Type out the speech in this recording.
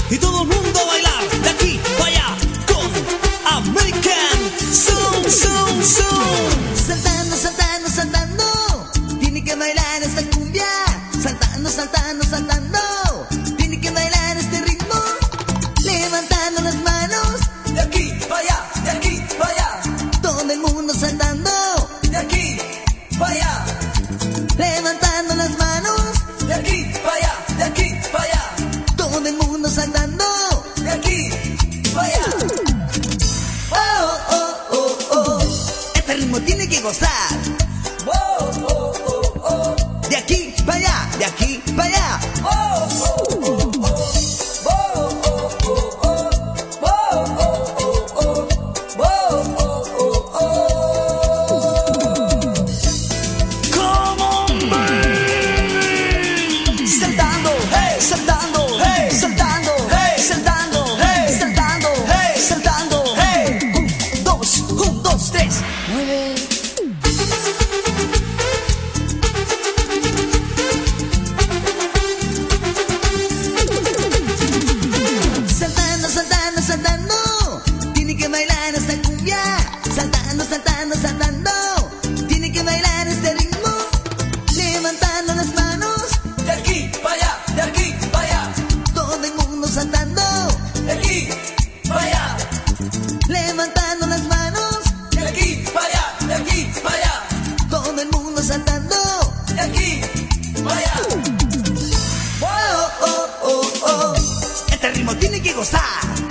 y todo el mundo a bailar de aquí para allá con American Sound, Sound, Sound. Saltando, saltando, saltando, tiene que bailar esta cumbia. Saltando, saltando, saltando, tiene que bailar este ritmo. Levantando las manos, De aquí para allá, de aquí para allá, todo el mundo saltando. de aquí para allá, Levantando las manos, de aquí para allá, de aquí para allá, todo el mundo saltando. de aquí para allá. Oh, oh, oh, oh, este ritmo tiene que gozar. Oh, oh, oh, oh. De aquí para allá, de aquí para allá. Oh, oh, oh, oh. Oh, oh, oh, oh. Oh, oh, oh, oh. Oh, oh, oh, oh. Come on, baby. Saltando, Hey, saltando, hey, saltando, hey, saltando, hey, saltando, hey, saltando. hey. Un, dos, tres. Mueve. Saltando, saltando, saltando, tiene que bailar esta cumbia. Saltando, saltando, saltando, tiene que bailar este ritmo. Levantando las manos, De aquí para allá, de aquí para allá, todo el mundo saltando. de aquí para allá, Levantando las manos, de aquí para allá, de aquí para allá, todo el mundo saltando. de aquí para allá. Oh, oh, oh, oh, este ritmo tiene que gozar.